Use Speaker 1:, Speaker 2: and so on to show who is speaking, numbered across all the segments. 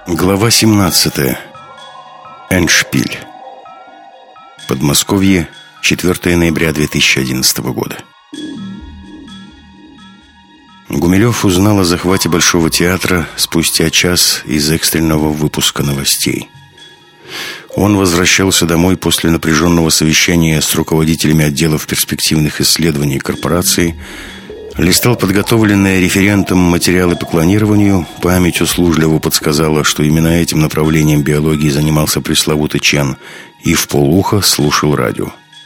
Speaker 1: Глава 17. Эндшпиль. Подмосковье, 4 ноября 2011 года. Гумилев узнал о захвате Большого театра спустя час из экстренного выпуска новостей. Он возвращался домой после напряженного совещания с руководителями отделов перспективных исследований корпорации, листал подготовленные референтом материалы по клонированию. Память услужливо подсказала, что именно этим направлением биологии занимался пресловутый Чен, и вполуха слушал радио.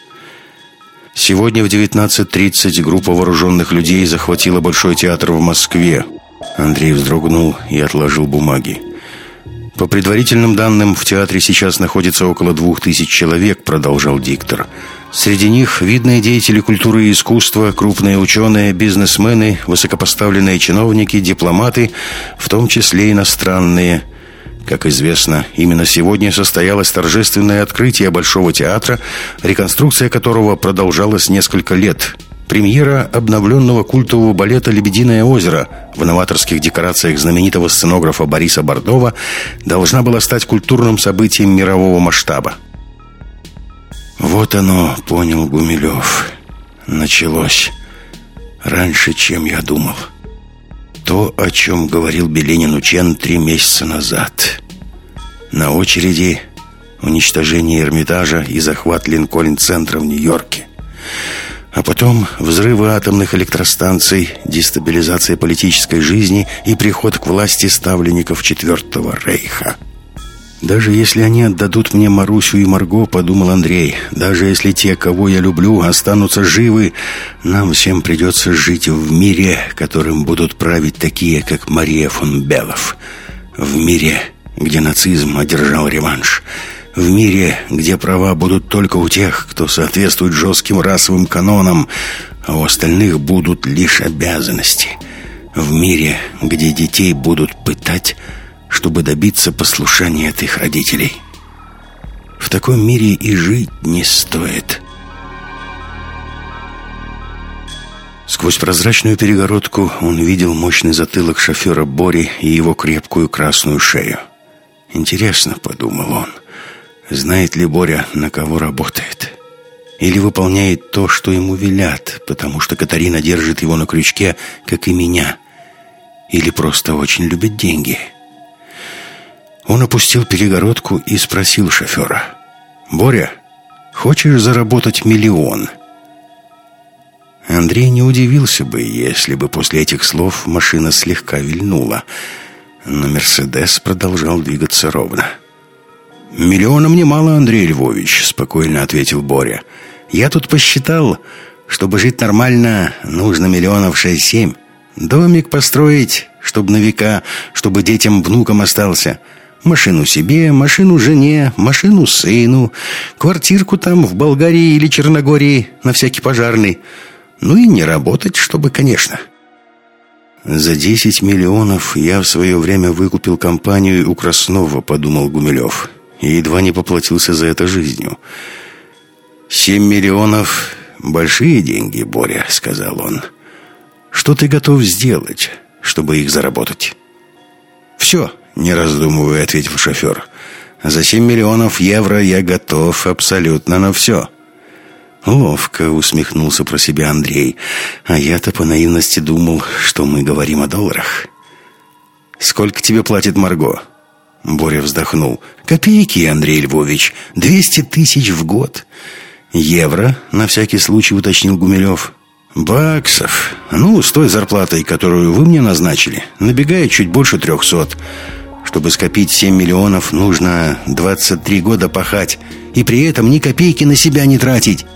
Speaker 1: Сегодня в 19:30 группа вооруженных людей захватила Большой театр в Москве. Андрей вздрогнул и отложил бумаги. По предварительным данным, в театре сейчас находится около 2000 человек, продолжал диктор. Среди них видные деятели культуры и искусства, крупные ученые, бизнесмены, высокопоставленные чиновники, дипломаты, в том числе иностранные. Как известно, именно сегодня состоялось торжественное открытие Большого театра, реконструкция которого продолжалась несколько лет. Премьера обновленного культового балета «Лебединое озеро» в новаторских декорациях знаменитого сценографа Бориса Бордова должна была стать культурным событием мирового масштаба. Вот оно, понял Гумилев. Началось раньше, чем я думал. То, о чем говорил Беленину Чен 3 месяца назад. На очереди уничтожение Эрмитажа и захват Линкольн-центра в Нью-Йорке. А потом взрывы атомных электростанций, дестабилизация политической жизни и приход к власти ставленников Четвертого Рейха. «Даже если они отдадут мне Марусю и Марго, — подумал Андрей, — даже если те, кого я люблю, останутся живы, нам всем придется жить в мире, которым будут править такие, как Мария фон Беллов. В мире, где нацизм одержал реванш. В мире, где права будут только у тех, кто соответствует жестким расовым канонам, а у остальных будут лишь обязанности. В мире, где детей будут пытать, чтобы добиться послушания от их родителей. В таком мире и жить не стоит». Сквозь прозрачную перегородку он видел мощный затылок шофера Бори и его крепкую красную шею. «Интересно, — подумал он, — знает ли Боря, на кого работает? Или выполняет то, что ему велят, потому что Катарина держит его на крючке, как и меня? Или просто очень любит деньги?» Он опустил перегородку и спросил шофера: «Боря, хочешь заработать 1 миллион?» Андрей не удивился бы, если бы после этих слов машина слегка вильнула, но «Мерседес» продолжал двигаться ровно. «1 миллиона мне мало, Андрей Львович», — спокойно ответил Боря. «Я тут посчитал, чтобы жить нормально, нужно 6-7 миллионов. Домик построить, чтобы на века, чтобы детям, внукам остался. Машину себе, машину жене, машину сыну, квартирку там в Болгарии или Черногории на всякий пожарный. Ну и не работать, чтобы, конечно». «За 10 миллионов я в свое время выкупил компанию у Краснова», — подумал Гумилев, и едва не поплатился за это жизнью. 7 миллионов — большие деньги, Боря, — сказал он. «Что ты готов сделать, чтобы их заработать?» «Все», — не раздумывая, ответил шофер. «За 7 миллионов евро я готов абсолютно на все». «Ловко», — усмехнулся про себя Андрей. «А я-то по наивности думал, что мы говорим о долларах». «Сколько тебе платит Марго?» Боря вздохнул. «Копейки, Андрей Львович, 200 тысяч в год». «Евро?» — на всякий случай уточнил Гумилев. «Баксов. Ну, с той зарплатой, которую вы мне назначили, набегает чуть больше 300. Чтобы скопить 7 миллионов, нужно 23 года пахать, и при этом ни копейки на себя не тратить».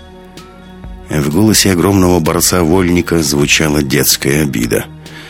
Speaker 1: В голосе огромного борца-вольника звучала детская обида.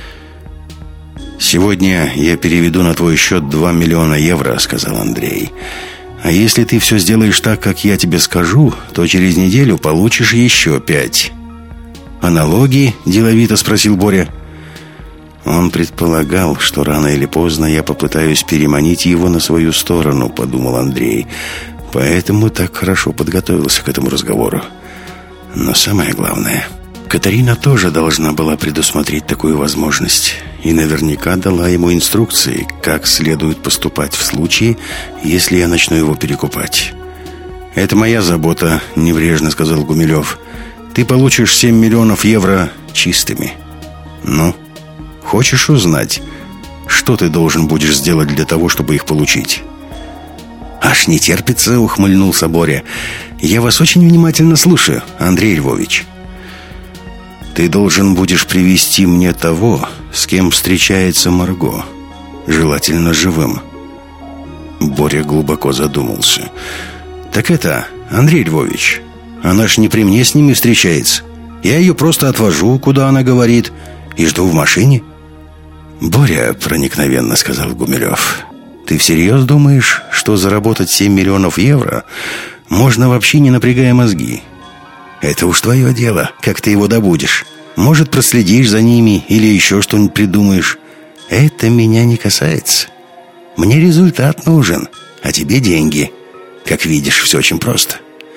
Speaker 1: «Сегодня я переведу на твой счет 2 миллиона евро», — сказал Андрей. «А если ты все сделаешь так, как я тебе скажу, то через неделю получишь еще 5. «А налоги?» – деловито спросил Боря. Он предполагал, что рано или поздно я попытаюсь переманить его на свою сторону, подумал Андрей. Поэтому так хорошо подготовился к этому разговору. Но самое главное, Катарина тоже должна была предусмотреть такую возможность. и наверняка дала ему инструкции, как следует поступать в случае, если я начну его перекупать. «Это моя забота», — небрежно сказал Гумилев. «Ты получишь 7 миллионов евро чистыми. Ну, хочешь узнать, что ты должен будешь сделать для того, чтобы их получить?» «Аж не терпится», — ухмыльнулся Боря. «Я вас очень внимательно слушаю, Андрей Львович». «Ты должен будешь привести мне того, с кем встречается Марго, желательно живым». Боря глубоко задумался. «Так это, Андрей Львович, она ж не при мне с ними встречается. Я ее просто отвожу, куда она говорит, и жду в машине». «Боря», — проникновенно сказал Гумилев, «ты всерьез думаешь, что заработать 7 миллионов евро можно вообще не напрягая мозги? Это уж твое дело, как ты его добудешь. Может, проследишь за ними или еще что-нибудь придумаешь. Это меня не касается. Мне результат нужен, а тебе деньги. Как видишь, все очень просто».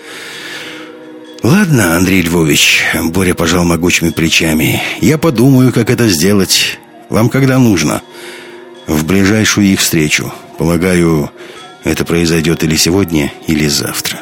Speaker 1: «Ладно, Андрей Львович», — Боря пожал могучими плечами, «я подумаю, как это сделать. Вам когда нужно?» «В ближайшую их встречу. Полагаю, это произойдет или сегодня, или завтра».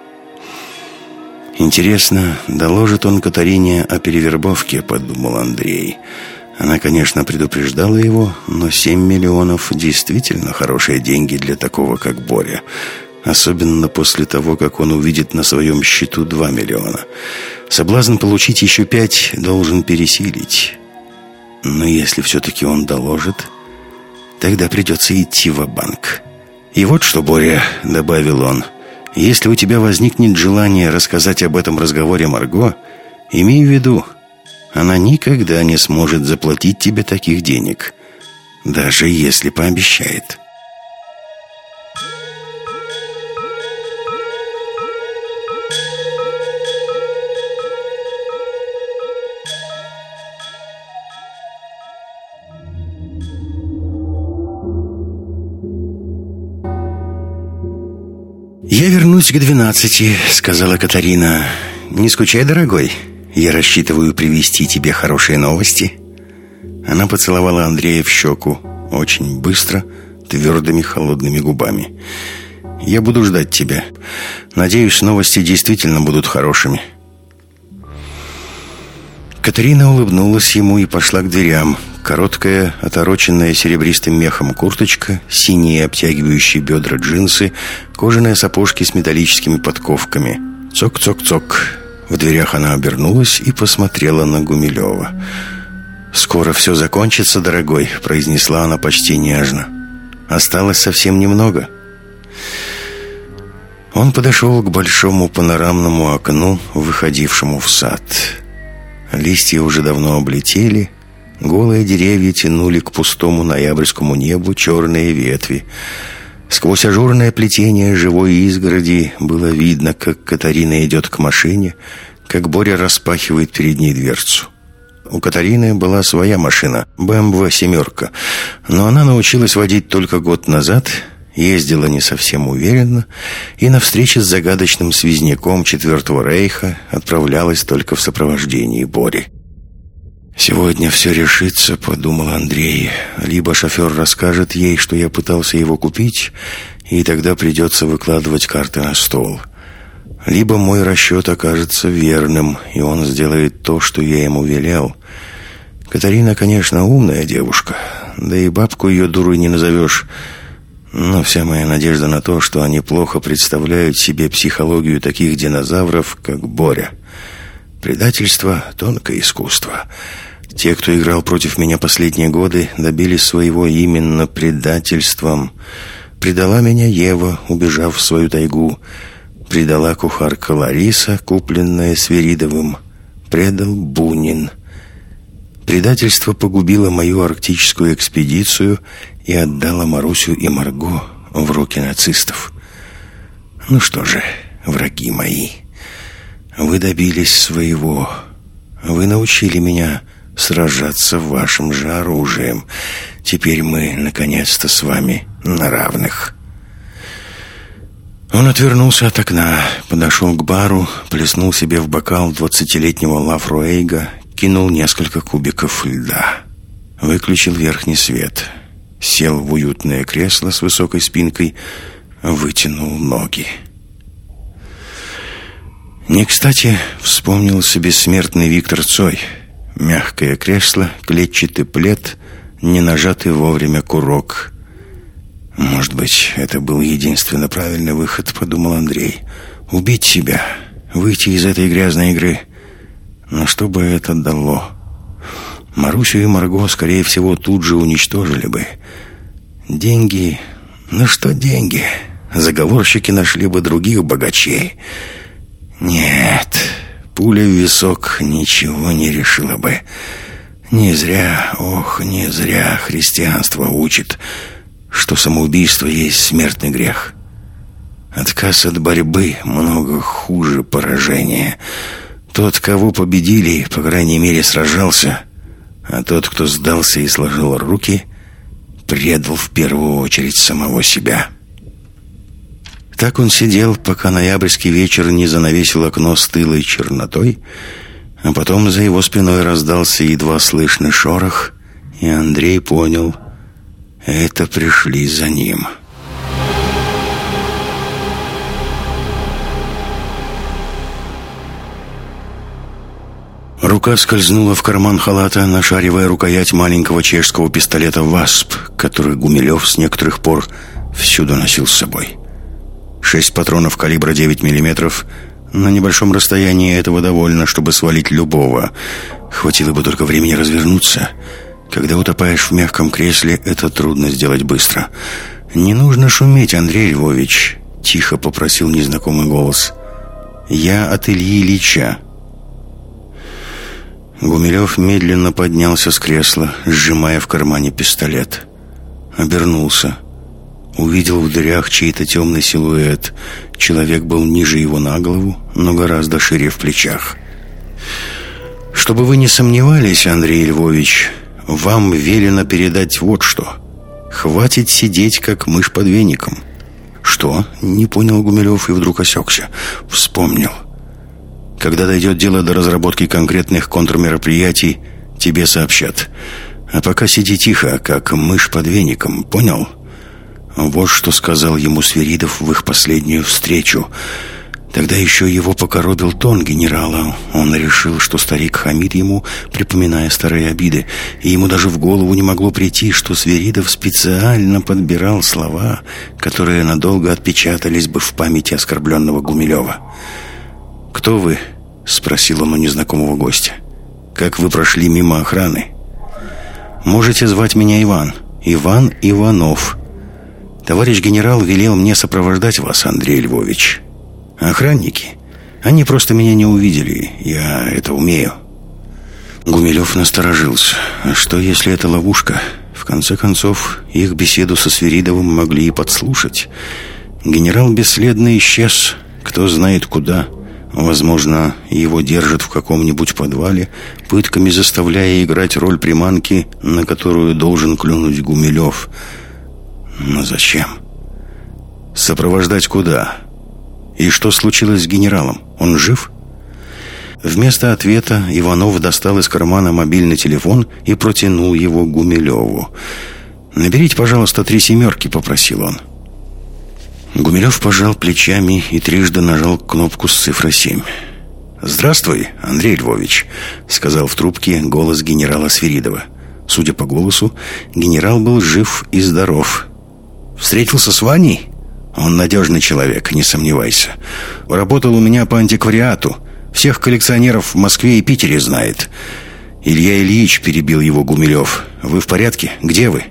Speaker 1: «Интересно, доложит он Катарине о перевербовке», — подумал Андрей. Она, конечно, предупреждала его, но 7 миллионов действительно хорошие деньги для такого, как Боря. Особенно после того, как он увидит на своем счету 2 миллиона. Соблазн получить еще 5 должен пересилить. Но если все-таки он доложит, тогда придется идти ва-банк. «И вот что, Боря», — добавил он, — «если у тебя возникнет желание рассказать об этом разговоре Марго, имей в виду, она никогда не сможет заплатить тебе таких денег, даже если пообещает». «Я вернусь к 12, — сказала Катарина. — Не скучай, дорогой. Я рассчитываю привезти тебе хорошие новости». Она поцеловала Андрея в щеку очень быстро, твердыми холодными губами. «Я буду ждать тебя. Надеюсь, новости действительно будут хорошими». Катарина улыбнулась ему и пошла к дверям. Короткая, отороченная серебристым мехом курточка, синие обтягивающие бедра джинсы, кожаные сапожки с металлическими подковками. Цок-цок-цок. В дверях она обернулась и посмотрела на Гумилева. «Скоро все закончится, дорогой», — произнесла она почти нежно. «Осталось совсем немного». Он подошел к большому панорамному окну, выходившему в сад. Листья уже давно облетели. Голые деревья тянули к пустому ноябрьскому небу черные ветви. Сквозь ажурное плетение живой изгороди было видно, как Катарина идет к машине, как Боря распахивает перед ней дверцу. У Катарины была своя машина, BMW «семерка», но она научилась водить только год назад, ездила не совсем уверенно и на встрече с загадочным связняком Четвертого Рейха отправлялась только в сопровождении Бори. «Сегодня все решится», — подумал Андрей. «Либо шофер расскажет ей, что я пытался его купить, и тогда придется выкладывать карты на стол. Либо мой расчет окажется верным, и он сделает то, что я ему велел. Катарина, конечно, умная девушка, да и бабку ее дурой не назовешь, но вся моя надежда на то, что они плохо представляют себе психологию таких динозавров, как Боря. Предательство — тонкое искусство. Те, кто играл против меня последние годы, добились своего именно предательством. Предала меня Ева, убежав в свою тайгу. Предала кухарка Лариса, купленная Свиридовым. Предал Бунин. Предательство погубило мою арктическую экспедицию и отдало Марусю и Марго в руки нацистов. Ну что же, враги мои, вы добились своего. Вы научили меня сражаться вашим же оружием. Теперь мы, наконец-то, с вами на равных». Он отвернулся от окна, подошел к бару, плеснул себе в бокал 20-летнего Лафруэйга, кинул несколько кубиков льда. Выключил верхний свет. Сел в уютное кресло с высокой спинкой, вытянул ноги. Не кстати вспомнился бессмертный Виктор Цой. Мягкое кресло, клетчатый плед, не нажатый вовремя курок. «Может быть, это был единственно правильный выход», — подумал Андрей. «Убить себя, выйти из этой грязной игры. Но что бы это дало? Марусю и Марго, скорее всего, тут же уничтожили бы. Деньги... Ну что деньги? Заговорщики нашли бы других богачей. Нет, пуля в висок ничего не решила бы. Не зря, не зря христианство учит, что самоубийство есть смертный грех. Отказ от борьбы много хуже поражения. Тот, кого победили, по крайней мере, сражался, а тот, кто сдался и сложил руки, предал в первую очередь самого себя». Так он сидел, пока ноябрьский вечер не занавесил окно стылой чернотой, а потом за его спиной раздался едва слышный шорох, и Андрей понял — это пришли за ним. Рука скользнула в карман халата, нашаривая рукоять маленького чешского пистолета «Васп», который Гумилев с некоторых пор всюду носил с собой. 6 патронов калибра 9 мм. На небольшом расстоянии этого довольно, чтобы свалить любого. Хватило бы только времени развернуться. Когда утопаешь в мягком кресле, это трудно сделать быстро. «Не нужно шуметь, Андрей Львович», — тихо попросил незнакомый голос. «Я от Ильи Ильича». Гумилев медленно поднялся с кресла, сжимая в кармане пистолет. Обернулся. Увидел в дырях чей-то темный силуэт. Человек был ниже его на голову, но гораздо шире в плечах. «Чтобы вы не сомневались, Андрей Львович, вам велено передать вот что. Хватит сидеть, как мышь под веником». «Что?» — не понял Гумилев и вдруг осекся. Вспомнил. «Когда дойдет дело до разработки конкретных контрмероприятий, тебе сообщат. А пока сиди тихо, как мышь под веником, понял?» Вот что сказал ему Свиридов в их последнюю встречу. Тогда еще его покоробил тон генерала. Он решил, что старик хамит ему, припоминая старые обиды. И ему даже в голову не могло прийти, что Свиридов специально подбирал слова, которые надолго отпечатались бы в памяти оскорбленного Гумилева. «Кто вы?» — спросил он у незнакомого гостя. «Как вы прошли мимо охраны?» «Можете звать меня Иван. Иван Иванов. Товарищ генерал велел мне сопровождать вас, Андрей Львович. Охранники? Они просто меня не увидели. Я это умею». Гумилев насторожился. А что, если это ловушка? В конце концов, их беседу со Свиридовым могли и подслушать. Генерал бесследно исчез. Кто знает куда. Возможно, его держат в каком-нибудь подвале, пытками заставляя играть роль приманки, на которую должен клюнуть Гумилев. Но зачем? Сопровождать куда? И что случилось с генералом? Он жив? Вместо ответа Иванов достал из кармана мобильный телефон и протянул его Гумилеву. «Наберите, пожалуйста, 3 семерки», — попросил он. Гумилев пожал плечами и трижды нажал кнопку с цифрой 7. «Здравствуй, Андрей Львович», — сказал в трубке голос генерала Свиридова. Судя по голосу, генерал был жив и здоров. «Встретился с Ваней? Он надежный человек, не сомневайся. Работал у меня по антиквариату. Всех коллекционеров в Москве и Питере знает». «Илья Ильич», — перебил его Гумилев. «Вы в порядке? Где вы?»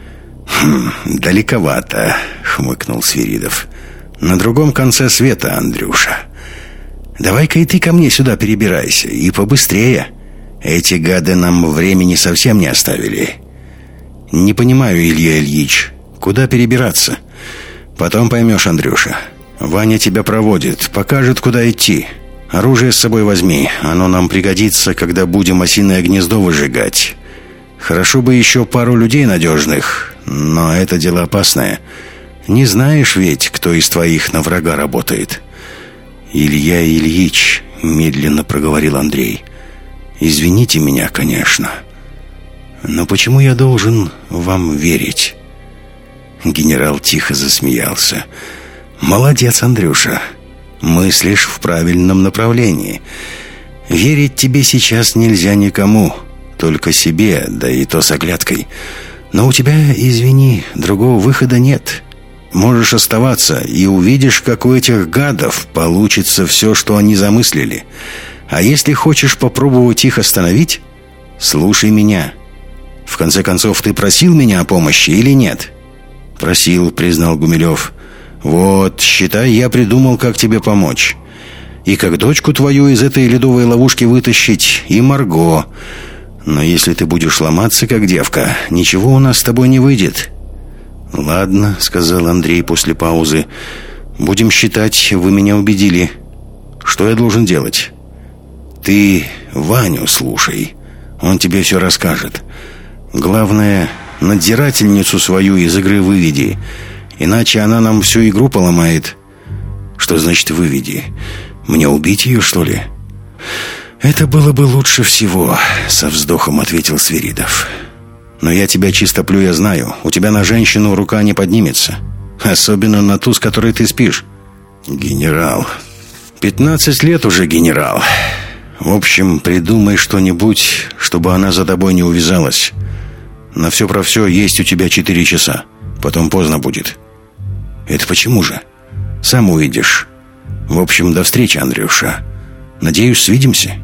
Speaker 1: «Далековато», — хмыкнул Свиридов. «На другом конце света, Андрюша. Давай-ка и ты ко мне сюда перебирайся, и побыстрее. Эти гады нам времени совсем не оставили». «Не понимаю, Илья Ильич. Куда перебираться?» «Потом поймешь, Андрюша. Ваня тебя проводит, покажет, куда идти. Оружие с собой возьми, оно нам пригодится, когда будем осиное гнездо выжигать. Хорошо бы еще пару людей надежных, но это дело опасное. Не знаешь ведь, кто из твоих на врага работает». «Илья Ильич», — медленно проговорил Андрей. «Извините меня, конечно». Но почему я должен вам верить?» Генерал тихо засмеялся. «Молодец, Андрюша. Мыслишь в правильном направлении. Верить тебе сейчас нельзя никому, только себе, да и то с оглядкой. Но у тебя, извини, другого выхода нет. Можешь оставаться, и увидишь, как у этих гадов получится все, что они замыслили. А если хочешь попробовать их остановить, слушай меня. В конце концов, ты просил меня о помощи или нет?» «Просил», — признал Гумилев. «Вот, считай, я придумал, как тебе помочь. И как дочку твою из этой ледовой ловушки вытащить, и Марго. Но если ты будешь ломаться, как девка, ничего у нас с тобой не выйдет». «Ладно», — сказал Андрей после паузы. «Будем считать, вы меня убедили. Что я должен делать?» «Ты Ваню слушай. Он тебе все расскажет. Главное, надзирательницу свою из игры выведи, иначе она нам всю игру поломает». «Что значит выведи? Мне убить ее, что ли?» «Это было бы лучше всего», — со вздохом ответил Свиридов. «Но я тебя чистоплюя знаю. У тебя на женщину рука не поднимется. Особенно на ту, с которой ты спишь». «Генерал. 15 лет уже генерал. В общем, придумай что-нибудь, чтобы она за тобой не увязалась. На все про все есть у тебя 4 часа. Потом поздно будет». «Это почему же?» «Сам увидишь. В общем, до встречи, Андрюша. Надеюсь, свидимся».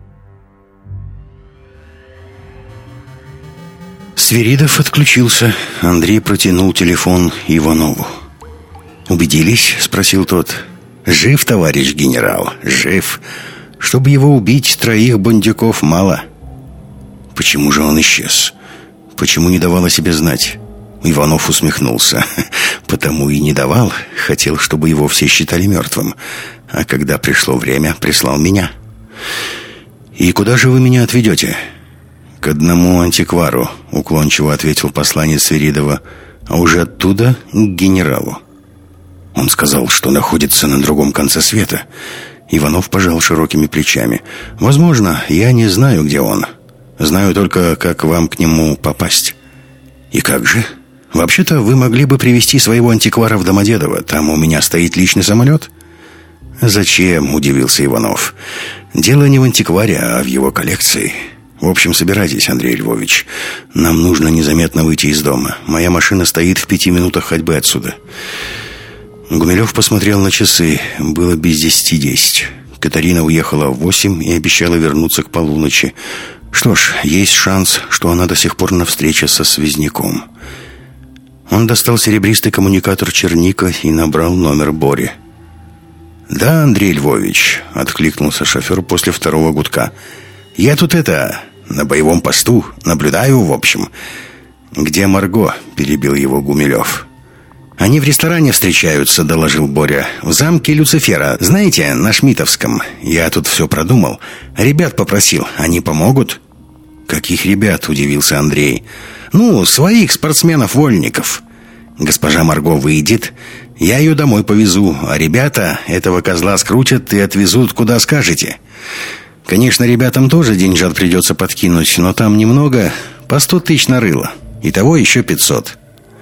Speaker 1: Свиридов отключился. Андрей протянул телефон Иванову. «Убедились?» — спросил тот. «Жив, товарищ генерал, жив. Чтобы его убить, 3 бандюков мало». «Почему же он исчез? Почему не давал о себе знать?» Иванов усмехнулся. «Потому и не давал. Хотел, чтобы его все считали мертвым. А когда пришло время, прислал меня». «И куда же вы меня отведете?» «К одному антиквару», — уклончиво ответил посланец Свиридова. «А уже оттуда к генералу». Он сказал, что находится на другом конце света. Иванов пожал широкими плечами. «Возможно, я не знаю, где он. Знаю только, как вам к нему попасть». «И как же?» «Вообще-то вы могли бы привезти своего антиквара в Домодедово. Там у меня стоит личный самолет». «Зачем?» — удивился Иванов. «Дело не в антикваре, а в его коллекции. В общем, собирайтесь, Андрей Львович. Нам нужно незаметно выйти из дома. Моя машина стоит в 5 минутах ходьбы отсюда». Гумилев посмотрел на часы. Было без 10:10. Катарина уехала в 8 и обещала вернуться к полуночи. Что ж, есть шанс, что она до сих пор на встрече со связняком. Он достал серебристый коммуникатор Черника и набрал номер Бори. «Да, Андрей Львович», — откликнулся шофер после 2-го гудка. «Я тут на боевом посту, наблюдаю, в общем». «Где Марго?» — перебил его Гумилев. «Они в ресторане встречаются», — доложил Боря. «В замке Люцифера. Знаете, на Шмитовском. Я тут все продумал. Ребят попросил. Они помогут?» «Каких ребят?» — удивился Андрей. «Ну, своих спортсменов-вольников. Госпожа Марго выйдет, я ее домой повезу, а ребята этого козла скрутят и отвезут, куда скажете. Конечно, ребятам тоже деньжат придется подкинуть, но там немного, по 100 тысяч на рыло. Итого еще 500».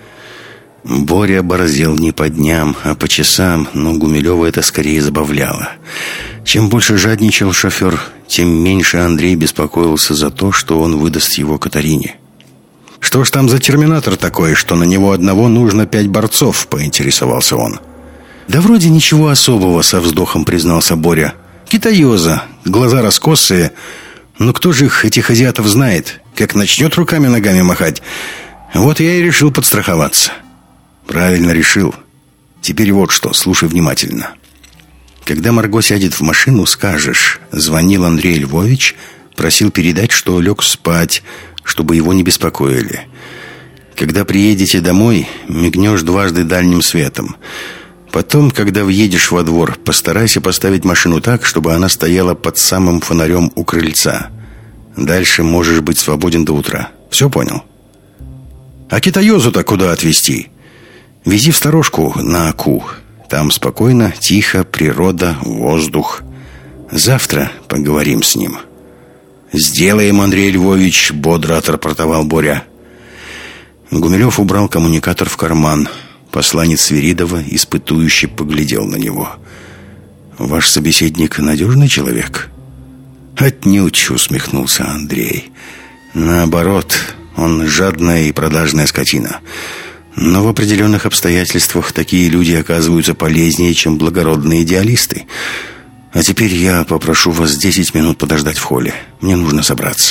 Speaker 1: Боря борзел не по дням, а по часам, но Гумилева это скорее забавляло. Чем больше жадничал шофер, тем меньше Андрей беспокоился за то, что он выдаст его Катарине. «Что ж там за терминатор такой, что на него одного нужно 5 борцов?» — поинтересовался он. «Да вроде ничего особого», — со вздохом признался Боря. «Китаёза, глаза раскосые. Но кто же их, этих азиатов, знает? Как начнет руками-ногами махать. Вот я и решил подстраховаться». «Правильно решил. Теперь вот что, слушай внимательно. Когда Марго сядет в машину, скажешь: звонил Андрей Львович, просил передать, что лег спать, чтобы его не беспокоили. Когда приедете домой, мигнешь 2 дальним светом. Потом, когда въедешь во двор, постарайся поставить машину так, чтобы она стояла под самым фонарем у крыльца. Дальше можешь быть свободен до утра. Все понял?» «А китаёзу-то куда отвезти?» «Вези в сторожку на Аку. Там спокойно, тихо, природа, воздух. Завтра поговорим с ним». «Сделаем, Андрей Львович», — бодро отрапортовал Боря. Гумилев убрал коммуникатор в карман. Посланец Свиридова испытующе поглядел на него. «Ваш собеседник надежный человек?» «Отнюдь», — усмехнулся Андрей. «Наоборот, он жадная и продажная скотина. Но в определенных обстоятельствах такие люди оказываются полезнее, чем благородные идеалисты. А теперь я попрошу вас 10 минут подождать в холле. Мне нужно собраться».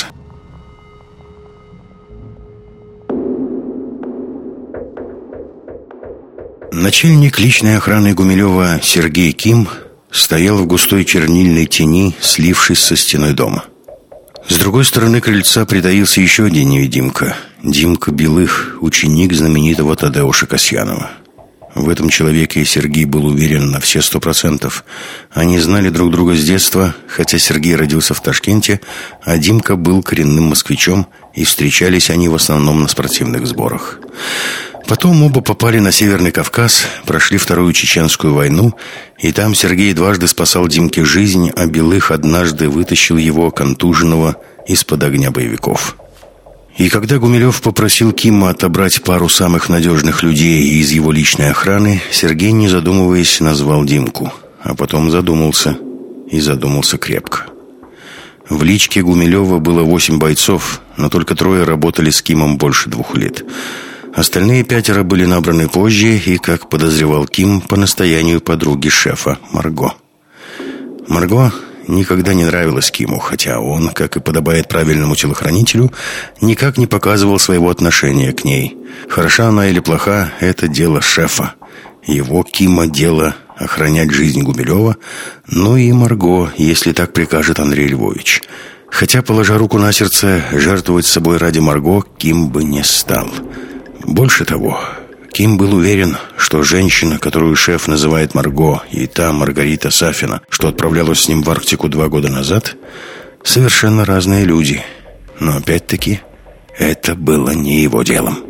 Speaker 1: Начальник личной охраны Гумилева Сергей Ким стоял в густой чернильной тени, слившись со стеной дома. С другой стороны крыльца притаился еще один невидимка. Димка Белых, ученик знаменитого Тадеуша Касьянова. В этом человеке Сергей был уверен на все 100%. Они знали друг друга с детства, хотя Сергей родился в Ташкенте, а Димка был коренным москвичом, и встречались они в основном на спортивных сборах. Потом оба попали на Северный Кавказ, прошли Вторую Чеченскую войну, и там Сергей дважды спасал Димке жизнь, а Белых однажды вытащил его, контуженного, из-под огня боевиков. И когда Гумилев попросил Кима отобрать пару самых надежных людей из его личной охраны, Сергей, не задумываясь, назвал Димку. А потом задумался, и задумался крепко. В личке Гумилева было 8 бойцов, но только 3 работали с Кимом больше 2 лет. Остальные 5 были набраны позже и, как подозревал Ким, по настоянию подруги шефа Марго. Марго никогда не нравилась Киму, хотя он, как и подобает правильному телохранителю, никак не показывал своего отношения к ней. Хороша она или плоха – это дело шефа. Его, Кима, дело охранять жизнь Гумилева, ну и Марго, если так прикажет Андрей Львович. Хотя, положа руку на сердце, жертвовать собой ради Марго Ким бы не стал. Больше того, Ким был уверен, что женщина, которую шеф называет Марго, и та Маргарита Сафина, что отправлялась с ним в Арктику 2 года назад, совершенно разные люди. Но опять-таки, это было не его делом.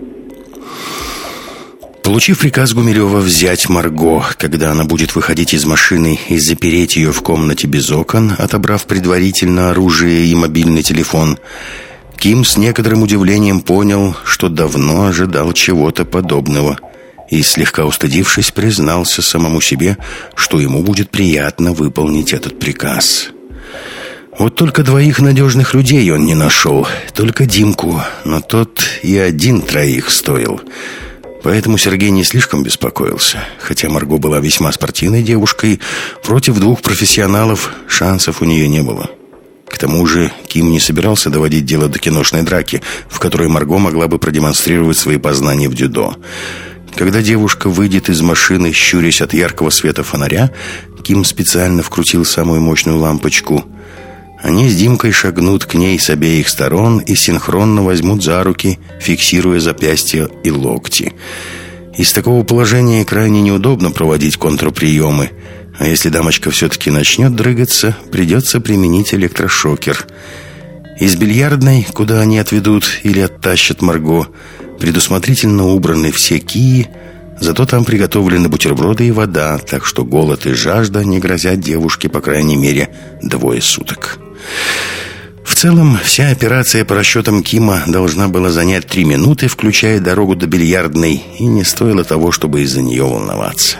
Speaker 1: Получив приказ Гумилева взять Марго, когда она будет выходить из машины, и запереть ее в комнате без окон, отобрав предварительно оружие и мобильный телефон, Ким с некоторым удивлением понял, что давно ожидал чего-то подобного, и, слегка устыдившись, признался самому себе, что ему будет приятно выполнить этот приказ. Вот только 2 надежных людей он не нашел, только Димку, но тот и 1 3 стоил. Поэтому Сергей не слишком беспокоился. Хотя Марго была весьма спортивной девушкой, против 2 профессионалов шансов у нее не было. К тому же Ким не собирался доводить дело до киношной драки, в которой Марго могла бы продемонстрировать свои познания в дзюдо. Когда девушка выйдет из машины, щурясь от яркого света фонаря, Ким специально вкрутил самую мощную лампочку. Они с Димкой шагнут к ней с обеих сторон и синхронно возьмут за руки, фиксируя запястья и локти. Из такого положения крайне неудобно проводить контрприемы. А если дамочка все-таки начнет дрыгаться, придется применить электрошокер. Из бильярдной, куда они отведут или оттащат Марго, предусмотрительно убраны все кии, зато там приготовлены бутерброды и вода, так что голод и жажда не грозят девушке, по крайней мере, 2 суток. В целом, вся операция по расчетам Кима должна была занять 3 минуты, включая дорогу до бильярдной, и не стоило того, чтобы из-за нее волноваться.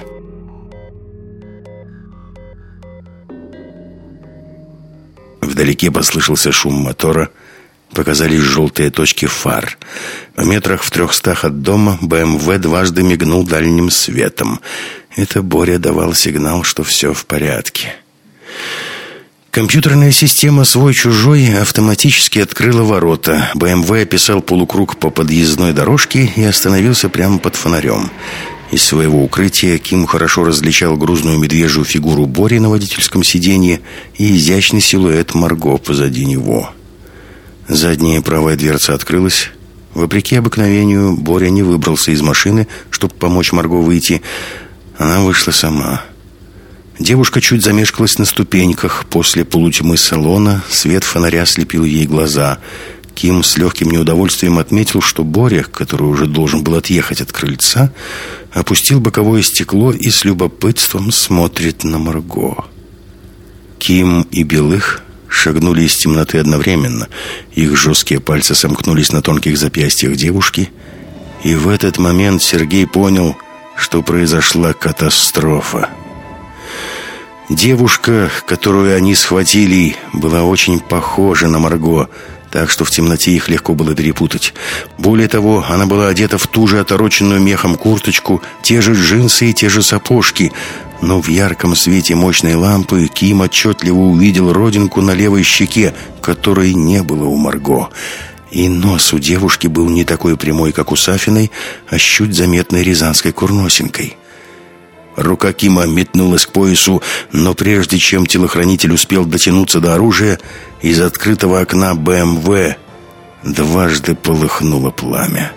Speaker 1: Вдалеке послышался шум мотора. Показались желтые точки фар. В метрах в 300 от дома БМВ дважды мигнул дальним светом. Это Боря давал сигнал, что все в порядке. Компьютерная система «Свой-чужой» автоматически открыла ворота. БМВ описал полукруг по подъездной дорожке и остановился прямо под фонарем. Из своего укрытия Ким хорошо различал грузную медвежью фигуру Бори на водительском сиденье и изящный силуэт Марго позади него. Задняя правая дверца открылась. Вопреки обыкновению, Боря не выбрался из машины, чтобы помочь Марго выйти. Она вышла сама. Девушка чуть замешкалась на ступеньках. После полутьмы салона свет фонаря слепил ей глаза. Ким с легким неудовольствием отметил, что Боря, который уже должен был отъехать от крыльца, опустил боковое стекло и с любопытством смотрит на Марго. Ким и Белых шагнули из темноты одновременно. Их жесткие пальцы сомкнулись на тонких запястьях девушки. И в этот момент Сергей понял, что произошла катастрофа. Девушка, которую они схватили, была очень похожа на Марго, так что в темноте их легко было перепутать. Более того, она была одета в ту же отороченную мехом курточку, те же джинсы и те же сапожки. Но в ярком свете мощной лампы Ким отчетливо увидел родинку на левой щеке, которой не было у Марго. И нос у девушки был не такой прямой, как у Сафиной, а с чуть заметной рязанской курносинкой. Рука Кима метнулась к поясу, но прежде чем телохранитель успел дотянуться до оружия, из открытого окна БМВ дважды полыхнуло пламя.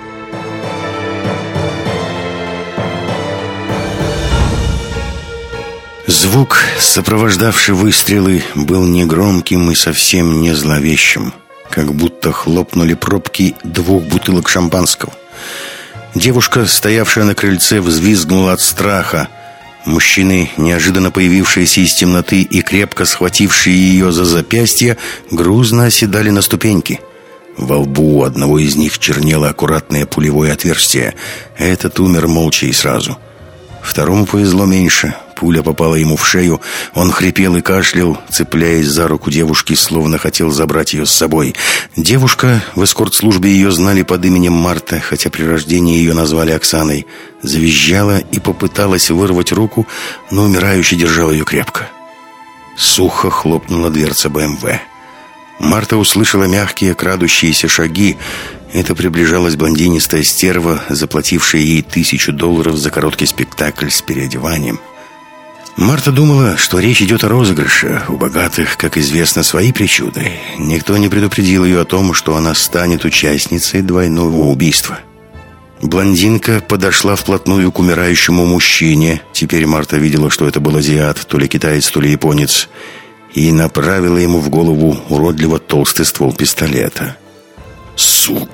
Speaker 1: Звук, сопровождавший выстрелы, был негромким и совсем не зловещим, как будто хлопнули пробки 2 бутылок шампанского. Девушка, стоявшая на крыльце, взвизгнула от страха. Мужчины, неожиданно появившиеся из темноты и крепко схватившие ее за запястье, грузно оседали на ступеньки. Во лбу у одного из них чернело аккуратное пулевое отверстие. Этот умер молча и сразу. Второму повезло меньше. Пуля попала ему в шею. Он хрипел и кашлял, цепляясь за руку девушки, словно хотел забрать ее с собой. Девушка, в эскорт-службе ее знали под именем Марта, хотя при рождении ее назвали Оксаной, завизжала и попыталась вырвать руку, но умирающий держал ее крепко. Сухо хлопнула дверца БМВ. Марта услышала мягкие, крадущиеся шаги. Это приближалась блондинистая стерва, заплатившая ей $1000 за короткий спектакль с переодеванием. Марта думала, что речь идет о розыгрыше. У богатых, как известно, свои причуды. Никто не предупредил ее о том, что она станет участницей двойного убийства. Блондинка подошла вплотную к умирающему мужчине. Теперь Марта видела, что это был азиат, то ли китаец, то ли японец, и направила ему в голову уродливо толстый ствол пистолета. «Сука!»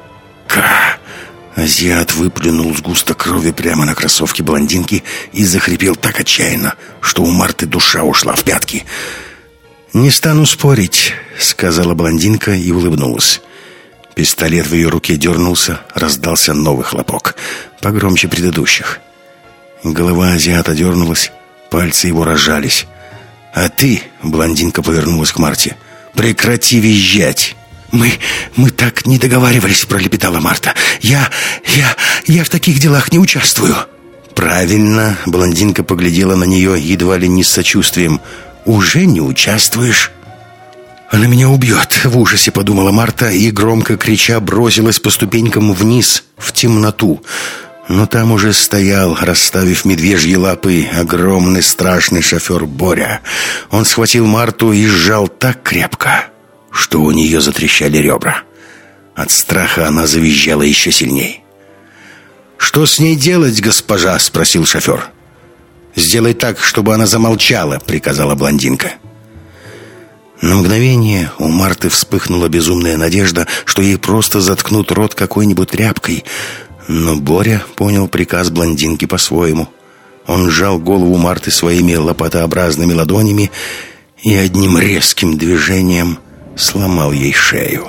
Speaker 1: Азиат выплюнул сгусток крови прямо на кроссовки блондинки и захрипел так отчаянно, что у Марты душа ушла в пятки. «Не стану спорить», — сказала блондинка и улыбнулась. Пистолет в ее руке дернулся, раздался новый хлопок, погромче предыдущих. Голова азиата дернулась, пальцы его разжались. «А ты», — блондинка повернулась к Марте, — «прекрати визжать». Мы так не договаривались», — пролепетала Марта. Я в таких делах не участвую». «Правильно», — блондинка поглядела на нее едва ли не с сочувствием. «Уже не участвуешь?» «Она меня убьет», — в ужасе подумала Марта и, громко крича, бросилась по ступенькам вниз, в темноту. Но там уже стоял, расставив медвежьи лапы, огромный страшный шофер Боря. Он схватил Марту и сжал так крепко, что у нее затрещали ребра. От страха она завизжала еще сильней. «Что с ней делать, госпожа?» — спросил шофер. «Сделай так, чтобы она замолчала», — приказала блондинка. На мгновение у Марты вспыхнула безумная надежда, что ей просто заткнут рот какой-нибудь тряпкой. Но Боря понял приказ блондинки по-своему. Он сжал голову Марты своими лопатообразными ладонями и одним резким движением сломал ей шею.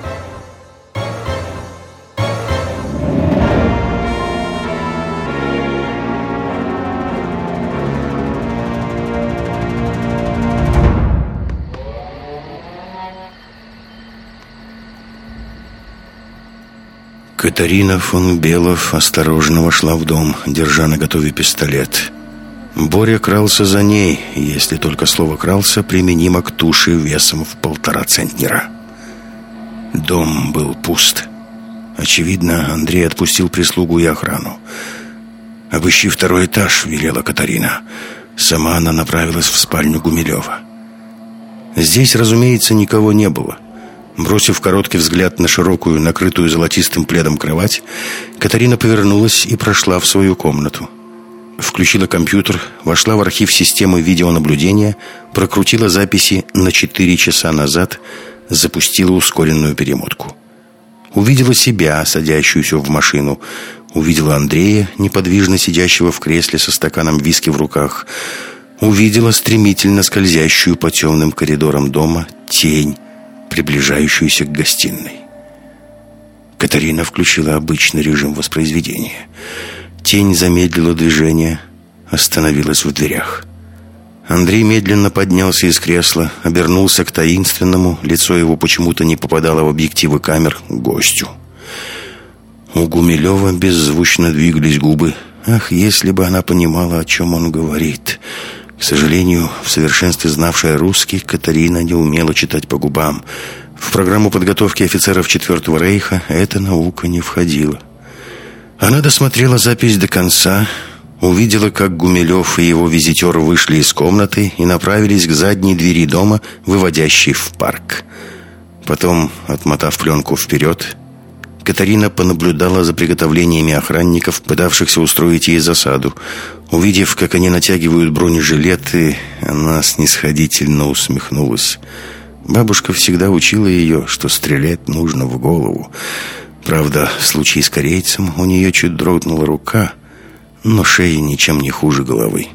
Speaker 1: Катарина фон Белов осторожно вошла в дом, держа наготове пистолет. Боря крался за ней, если только слово «крался» применимо к туше весом в 1,5 центнера. Дом был пуст. Очевидно, Андрей отпустил прислугу и охрану. «Обыщи 2-й этаж», — велела Катарина. Сама она направилась в спальню Гумилева. Здесь, разумеется, никого не было. Бросив короткий взгляд на широкую, накрытую золотистым пледом кровать, Катарина повернулась и прошла в свою комнату. Включила компьютер, вошла в архив системы видеонаблюдения, прокрутила записи на 4 часа назад, запустила ускоренную перемотку. Увидела себя, садящуюся в машину. Увидела Андрея, неподвижно сидящего в кресле со стаканом виски в руках. увидела стремительно скользящую по темным коридорам дома тень, приближающуюся к гостиной. Катарина включила обычный режим воспроизведения. Тень замедлила движение, остановилась в дверях. Андрей медленно поднялся из кресла, обернулся к таинственному, лицо его почему-то не попадало в объективы камер, гостю. У Гумилева беззвучно двигались губы. Ах, если бы она понимала, о чем он говорит. К сожалению, в совершенстве знавшая русский, Катарина не умела читать по губам. В программу подготовки офицеров Четвертого Рейха эта наука не входила. Она досмотрела запись до конца, увидела, как Гумилев и его визитер вышли из комнаты и направились к задней двери дома, выводящей в парк. Потом, отмотав пленку вперед, Катарина понаблюдала за приготовлениями охранников, пытавшихся устроить ей засаду. Увидев, как они натягивают бронежилеты, она снисходительно усмехнулась. Бабушка всегда учила ее, что стрелять нужно в голову. Правда, в случае с корейцем у нее чуть дрогнула рука, но шея ничем не хуже головы.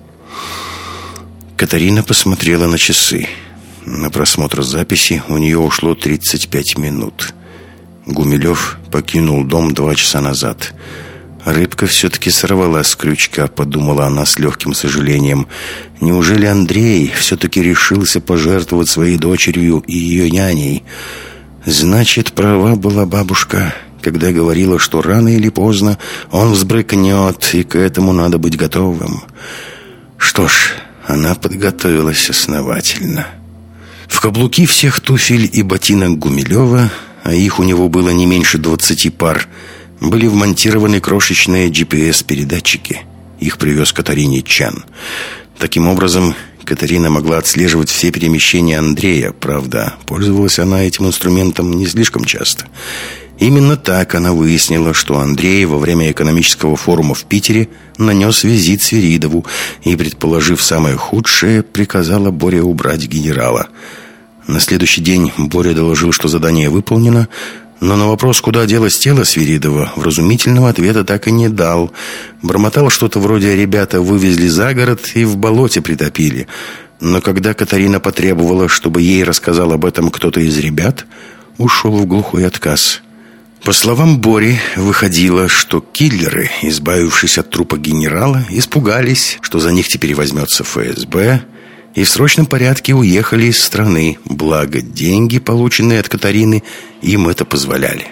Speaker 1: Катарина посмотрела на часы. На просмотр записи у нее ушло 35 минут. Гумилев покинул дом 2 часа назад. Рыбка все-таки сорвалась с крючка, подумала она с легким сожалением. Неужели Андрей все-таки решился пожертвовать своей дочерью и ее няней? Значит, права была бабушка, когда говорила, что рано или поздно он взбрыкнет, и к этому надо быть готовым. Что ж, она подготовилась основательно. В каблуки всех туфель и ботинок Гумилева, а их у него было не меньше 20 пар, были вмонтированы крошечные GPS-передатчики. Их привез Катарине Чан. Таким образом, Катарина могла отслеживать все перемещения Андрея. Правда, пользовалась она этим инструментом не слишком часто. Именно так она выяснила, что Андрей во время экономического форума в Питере нанес визит Свиридову и, предположив самое худшее, приказала Боре убрать генерала. На следующий день Боря доложил, что задание выполнено, но на вопрос, куда делось тело Свиридова, вразумительного ответа так и не дал. Бормотал что-то вроде «ребята вывезли за город и в болоте притопили». Но когда Катарина потребовала, чтобы ей рассказал об этом кто-то из ребят, ушел в глухой отказ. По словам Бори, выходило, что киллеры, избавившись от трупа генерала, испугались, что за них теперь возьмется ФСБ, и в срочном порядке уехали из страны, благо деньги, полученные от Катарины, им это позволяли.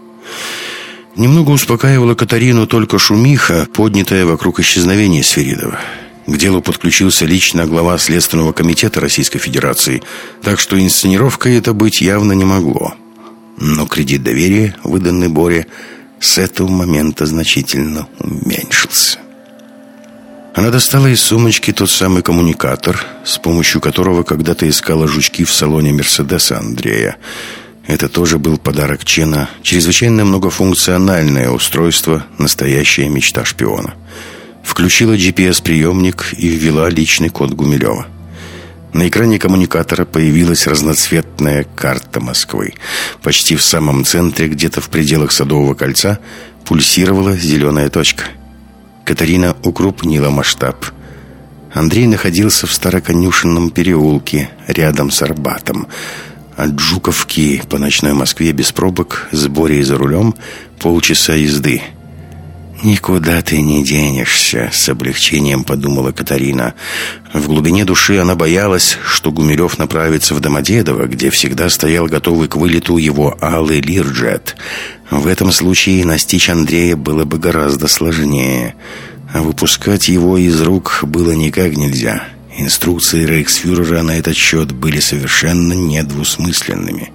Speaker 1: Немного успокаивала Катарину только шумиха, поднятая вокруг исчезновения Свиридова. К делу подключился лично глава Следственного комитета Российской Федерации, так что инсценировкой это быть явно не могло. Но кредит доверия, выданный Боре, с этого момента значительно уменьшился. Она достала из сумочки тот самый коммуникатор, с помощью которого когда-то искала жучки в салоне Мерседеса Андрея. Это тоже был подарок Чена, чрезвычайно многофункциональное устройство, настоящая мечта шпиона. Включила GPS-приемник и ввела личный код Гумилева. На экране коммуникатора появилась разноцветная карта Москвы. Почти в самом центре, где-то в пределах Садового кольца, пульсировала зеленая точка. Катарина укрупнила масштаб. Андрей находился в Староконюшенном переулке, рядом с Арбатом. От Жуковки по ночной Москве без пробок, с Борей за рулем, полчаса езды. «Никуда ты не денешься», — с облегчением подумала Катарина. В глубине души она боялась, что Гумилев направится в Домодедово, где всегда стоял готовый к вылету его алый Лирджет. В этом случае настичь Андрея было бы гораздо сложнее, а выпускать его из рук было никак нельзя. Инструкции рейхсфюрера на этот счет были совершенно недвусмысленными.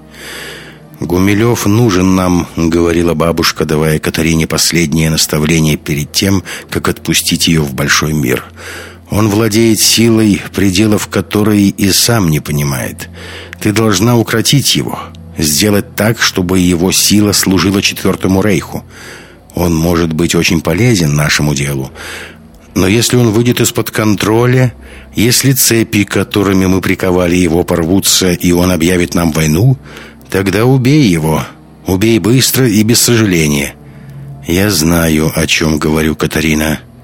Speaker 1: «Гумилев нужен нам», — говорила бабушка, давая Катарине последнее наставление перед тем, как отпустить ее в большой мир. «Он владеет силой, пределов которой и сам не понимает. Ты должна укротить его, сделать так, чтобы его сила служила Четвертому Рейху. Он может быть очень полезен нашему делу. Но если он выйдет из-под контроля, если цепи, которыми мы приковали его, порвутся, и он объявит нам войну, тогда убей его. Убей быстро и без сожаления». «Я знаю, о чем говорю, Катарина.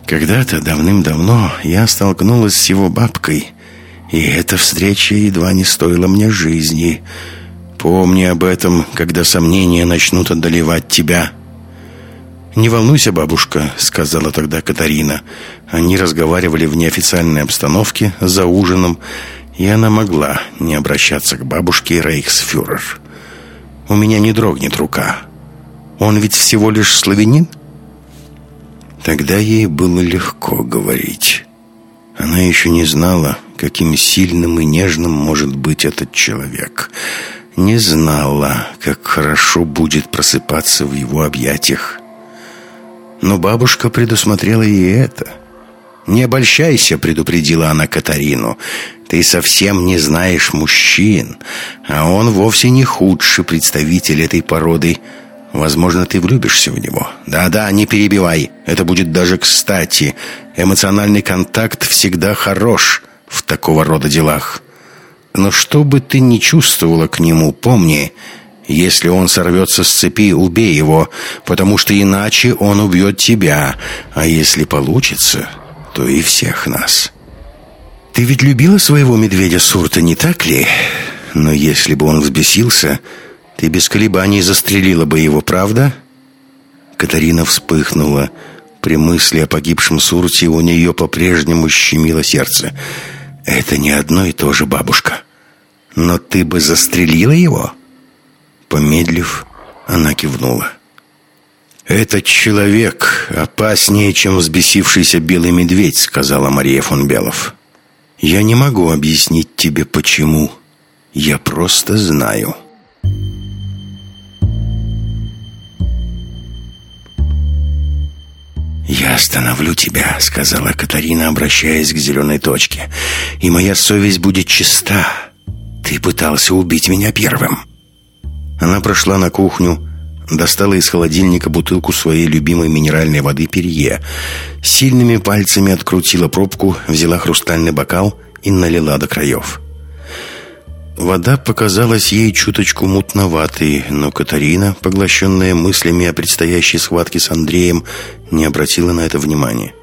Speaker 1: Когда-то давным-давно я столкнулась с его бабкой, и эта встреча едва не стоила мне жизни. Помни об этом, когда сомнения начнут одолевать тебя». «Не волнуйся, бабушка», — сказала тогда Катарина. Они разговаривали в неофициальной обстановке за ужином, и она могла не обращаться к бабушке рейхсфюрер. «У меня не дрогнет рука. Он ведь всего лишь славянин». Тогда ей было легко говорить. Она еще не знала, каким сильным и нежным может быть этот человек. Не знала, как хорошо будет просыпаться в его объятиях. Но бабушка предусмотрела и это. «Не обольщайся», — предупредила она Катарину. «Ты совсем не знаешь мужчин, а он вовсе не худший представитель этой породы. Возможно, ты влюбишься в него. Да-да, не перебивай. Это будет даже кстати. Эмоциональный контакт всегда хорош в такого рода делах. Но что бы ты ни чувствовала к нему, помни, если он сорвется с цепи, убей его, потому что иначе он убьет тебя. А если получится, то и всех нас. Ты ведь любила своего медведя Сурта, не так ли? Но если бы он взбесился, ты без колебаний застрелила бы его, правда?» Катарина вспыхнула. При мысли о погибшем Сурте у нее по-прежнему щемило сердце. «Это не одно и то же, бабушка. Но ты бы застрелила его?» Помедлив, она кивнула. «Этот человек опаснее, чем взбесившийся белый медведь», — сказала Мария фон Белов. «Я не могу объяснить тебе, почему. Я просто знаю». «Я остановлю тебя», — сказала Катарина, обращаясь к зеленой точке. «И моя совесть будет чиста. Ты пытался убить меня первым». Она прошла на кухню, достала из холодильника бутылку своей любимой минеральной воды «Перье». Сильными пальцами открутила пробку, взяла хрустальный бокал и налила до краев. Вода показалась ей чуточку мутноватой, но Катарина, поглощенная мыслями о предстоящей схватке с Андреем, не обратила на это внимания.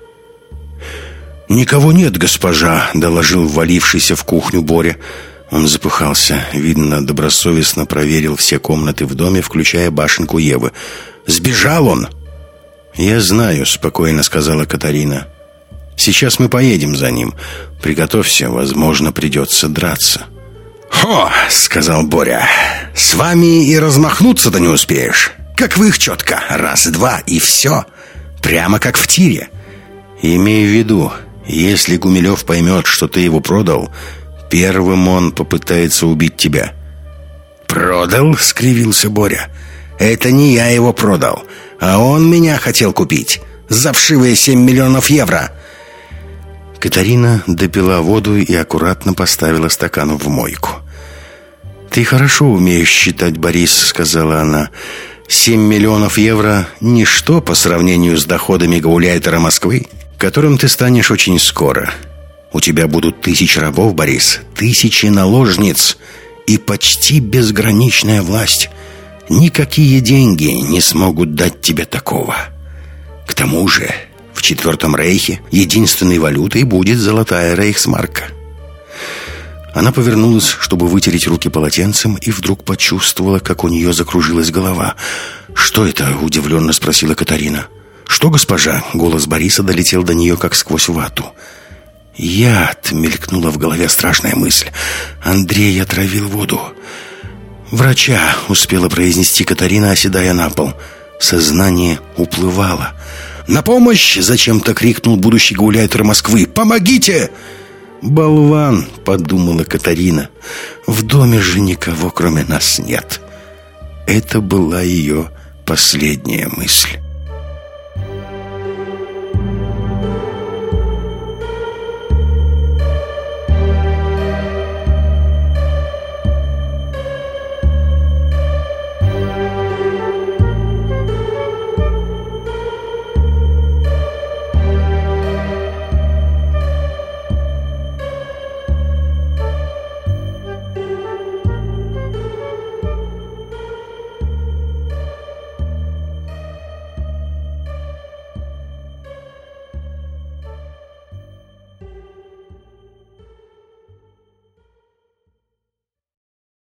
Speaker 1: «Никого нет, госпожа», — доложил ввалившийся в кухню Боря. Он запыхался, видно, добросовестно проверил все комнаты в доме, включая башенку Евы. «Сбежал он!» «Я знаю», — спокойно сказала Катарина. «Сейчас мы поедем за ним. Приготовься, возможно, придется драться». «Хо!» — сказал Боря. «С вами и размахнуться-то не успеешь. Как вы их четко. Раз-два и все. Прямо как в тире». «Имей в виду, если Гумилев поймет, что ты его продал, первым он попытается убить тебя». «Продал?» — скривился Боря. «Это не я его продал, а он меня хотел купить. За вшивые 7 миллионов евро». Катарина допила воду и аккуратно поставила стакан в мойку. «Ты хорошо умеешь считать, Борис», — сказала она. 7 миллионов евро — ничто по сравнению с доходами гауляйтера Москвы, которым ты станешь очень скоро. У тебя будут 1000 рабов, Борис, 1000 наложниц и почти безграничная власть. Никакие деньги не смогут дать тебе такого. К тому же в Четвертом Рейхе единственной валютой будет золотая рейхсмарка». Она повернулась, чтобы вытереть руки полотенцем, и вдруг почувствовала, как у нее закружилась голова. «Что это?» — удивленно спросила Катарина. «Что, госпожа?» — голос Бориса долетел до нее, как сквозь вату. «Яд!» — мелькнула в голове страшная мысль. «Андрей отравил воду». «Врача!» — успела произнести Катарина, оседая на пол. Сознание уплывало. «На помощь!» — зачем-то крикнул будущий гауляйтер Москвы. «Помогите!» «Болван!» — подумала Катарина. «В доме же никого, кроме нас, нет». Это была ее последняя мысль.